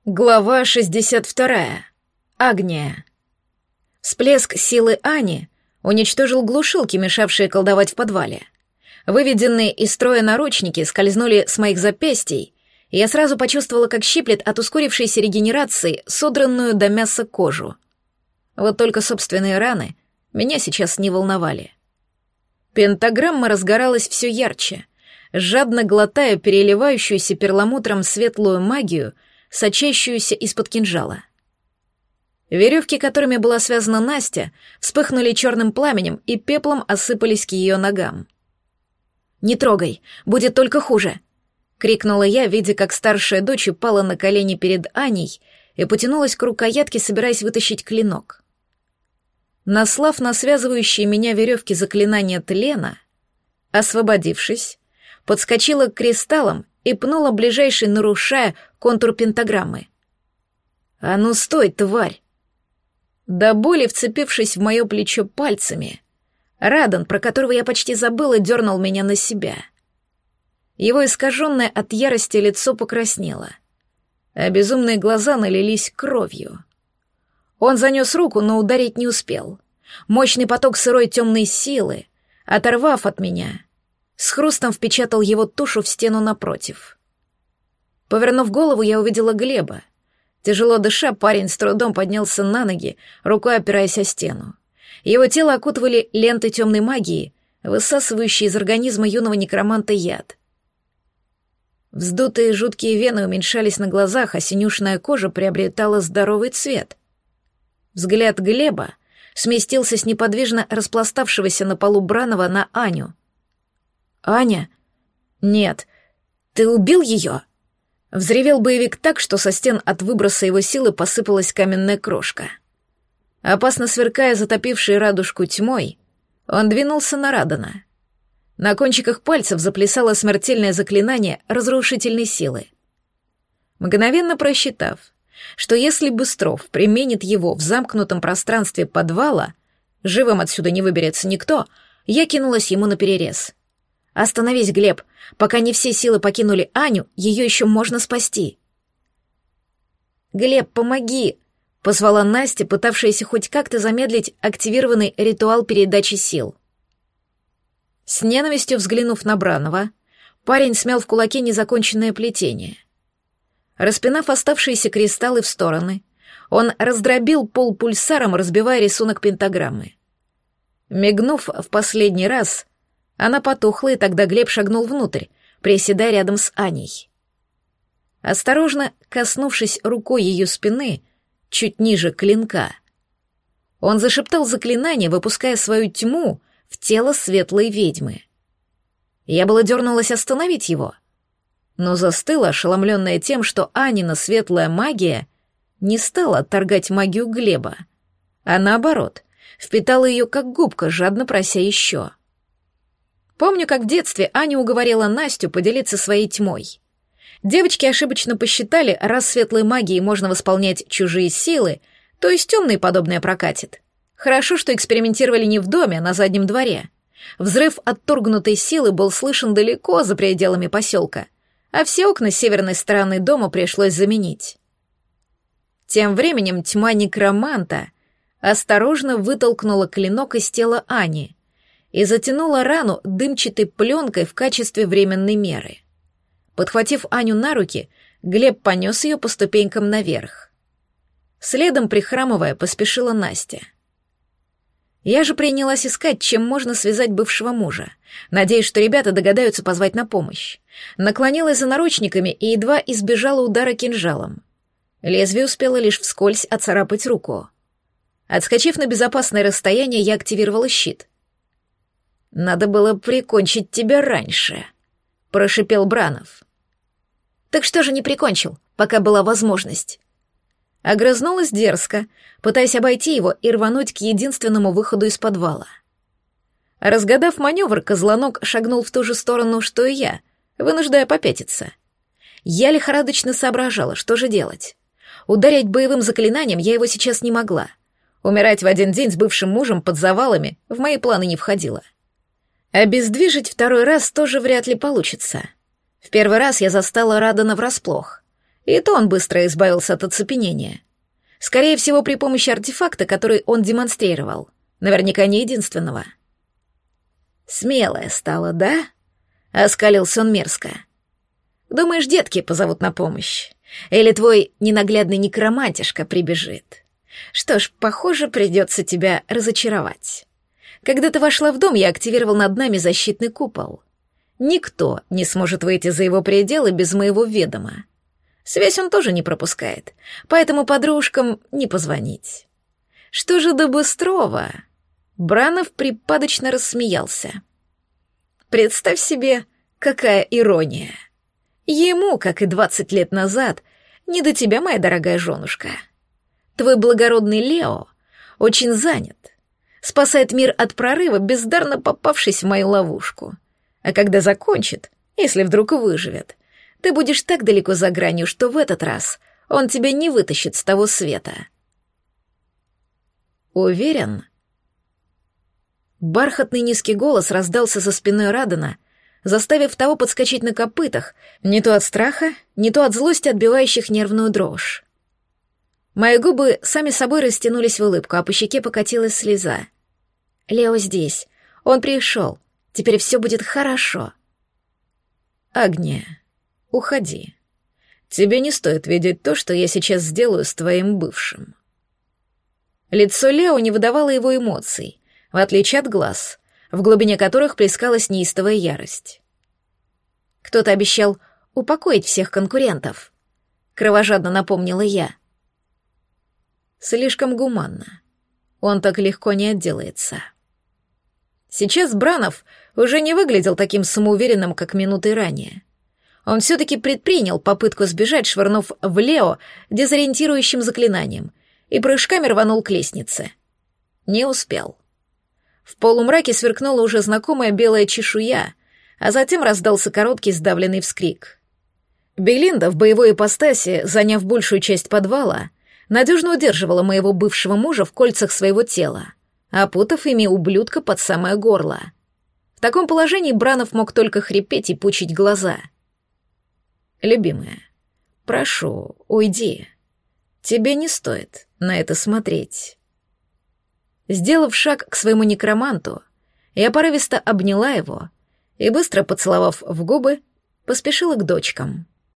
Глава 62. Агния. Всплеск силы Ани уничтожил глушилки, мешавшие колдовать в подвале. Выведенные из строя наручники скользнули с моих запястий, и я сразу почувствовала, как щиплет от ускорившейся регенерации содранную до мяса кожу. Вот только собственные раны меня сейчас не волновали. Пентаграмма разгоралась все ярче, жадно глотая переливающуюся перламутром светлую магию, сочащуюся из-под кинжала. Веревки, которыми была связана Настя, вспыхнули черным пламенем и пеплом осыпались к ее ногам. «Не трогай, будет только хуже!» — крикнула я, видя, как старшая дочь упала на колени перед Аней и потянулась к рукоятке, собираясь вытащить клинок. Наслав на связывающие меня веревки заклинания тлена, освободившись, подскочила к кристаллам и пнула ближайший, нарушая контур пентаграммы. «А ну стой, тварь!» До боли вцепившись в мое плечо пальцами, Радан, про которого я почти забыла, дернул меня на себя. Его искаженное от ярости лицо покраснело, а безумные глаза налились кровью. Он занес руку, но ударить не успел. Мощный поток сырой темной силы, оторвав от меня, с хрустом впечатал его тушу в стену напротив. Повернув голову, я увидела Глеба. Тяжело дыша, парень с трудом поднялся на ноги, рукой опираясь о стену. Его тело окутывали ленты темной магии, высасывающие из организма юного некроманта яд. Вздутые жуткие вены уменьшались на глазах, а синюшная кожа приобретала здоровый цвет. Взгляд Глеба сместился с неподвижно распластавшегося на полу Бранова на Аню. «Аня? Нет. Ты убил ее?» Взревел боевик так, что со стен от выброса его силы посыпалась каменная крошка. Опасно сверкая затопившей радужку тьмой, он двинулся на Радана. На кончиках пальцев заплясало смертельное заклинание разрушительной силы. Мгновенно просчитав, что если Быстров применит его в замкнутом пространстве подвала, живым отсюда не выберется никто, я кинулась ему наперерез. «Остановись, Глеб, пока не все силы покинули Аню, ее еще можно спасти». «Глеб, помоги!» — позвала Настя, пытавшаяся хоть как-то замедлить активированный ритуал передачи сил. С ненавистью взглянув на Бранова, парень смял в кулаке незаконченное плетение. Распинав оставшиеся кристаллы в стороны, он раздробил пол пульсаром, разбивая рисунок пентаграммы. Мигнув в последний раз, она потухла, и тогда Глеб шагнул внутрь, приседая рядом с Аней. Осторожно коснувшись рукой ее спины, чуть ниже клинка, он зашептал заклинание, выпуская свою тьму в тело светлой ведьмы. Я было дернулась остановить его, но застыла, ошеломленная тем, что Анина светлая магия не стала отторгать магию Глеба, а наоборот, впитала ее как губка, жадно прося еще. Помню, как в детстве Аня уговорила Настю поделиться своей тьмой. Девочки ошибочно посчитали, раз светлой магией можно восполнять чужие силы, то и с темной подобное прокатит. Хорошо, что экспериментировали не в доме, а на заднем дворе. Взрыв отторгнутой силы был слышен далеко за пределами поселка, а все окна северной стороны дома пришлось заменить. Тем временем тьма некроманта осторожно вытолкнула клинок из тела Ани и затянула рану дымчатой пленкой в качестве временной меры. Подхватив Аню на руки, Глеб понес ее по ступенькам наверх. Следом, прихрамывая, поспешила Настя. Я же принялась искать, чем можно связать бывшего мужа, надеясь, что ребята догадаются позвать на помощь. Наклонилась за наручниками и едва избежала удара кинжалом. Лезвие успело лишь вскользь оцарапать руку. Отскочив на безопасное расстояние, я активировала щит. «Надо было прикончить тебя раньше», — прошипел Бранов. «Так что же не прикончил, пока была возможность?» Огрызнулась дерзко, пытаясь обойти его и рвануть к единственному выходу из подвала. Разгадав маневр, козлонок шагнул в ту же сторону, что и я, вынуждая попятиться. Я лихорадочно соображала, что же делать. Ударять боевым заклинанием я его сейчас не могла. Умирать в один день с бывшим мужем под завалами в мои планы не входило. Обездвижить второй раз тоже вряд ли получится. В первый раз я застала Радана врасплох. И то он быстро избавился от оцепенения. Скорее всего, при помощи артефакта, который он демонстрировал. Наверняка не единственного. «Смелая стала, да?» — оскалился он мерзко. «Думаешь, детки позовут на помощь? Или твой ненаглядный некромантишка прибежит? Что ж, похоже, придется тебя разочаровать. Когда ты вошла в дом, я активировал над нами защитный купол. Никто не сможет выйти за его пределы без моего ведома. Связь он тоже не пропускает, поэтому подружкам не позвонить. Что же до Быстрова?» Бранов припадочно рассмеялся. «Представь себе, какая ирония. Ему, как и 20 лет назад, не до тебя, моя дорогая женушка. Твой благородный Лео очень занят, спасает мир от прорыва, бездарно попавшись в мою ловушку. А когда закончит, если вдруг выживет, ты будешь так далеко за гранью, что в этот раз он тебя не вытащит с того света». «Уверен?» Бархатный низкий голос раздался за спиной Радена, заставив того подскочить на копытах, не то от страха, не то от злости, отбивающих нервную дрожь. Мои губы сами собой растянулись в улыбку, а по щеке покатилась слеза. «Лео здесь. Он пришел. Теперь все будет хорошо». «Агния, уходи. Тебе не стоит видеть то, что я сейчас сделаю с твоим бывшим». Лицо Лео не выдавало его эмоций, в отличие от глаз, в глубине которых плескалась неистовая ярость. «Кто-то обещал упокоить всех конкурентов», — кровожадно напомнила я. «Слишком гуманно. Он так легко не отделается». Сейчас Бранов уже не выглядел таким самоуверенным, как минуты ранее. Он все-таки предпринял попытку сбежать, швырнув в Лео дезориентирующим заклинанием, и прыжками рванул к лестнице. Не успел. В полумраке сверкнула уже знакомая белая чешуя, а затем раздался короткий сдавленный вскрик. Белинда в боевой ипостаси, заняв большую часть подвала, надежно удерживала моего бывшего мужа в кольцах своего тела, опутав ими ублюдка под самое горло. В таком положении Бранов мог только хрипеть и пучить глаза. «Любимая, прошу, уйди. Тебе не стоит на это смотреть». Сделав шаг к своему некроманту, я порывисто обняла его и, быстро поцеловав в губы, поспешила к дочкам.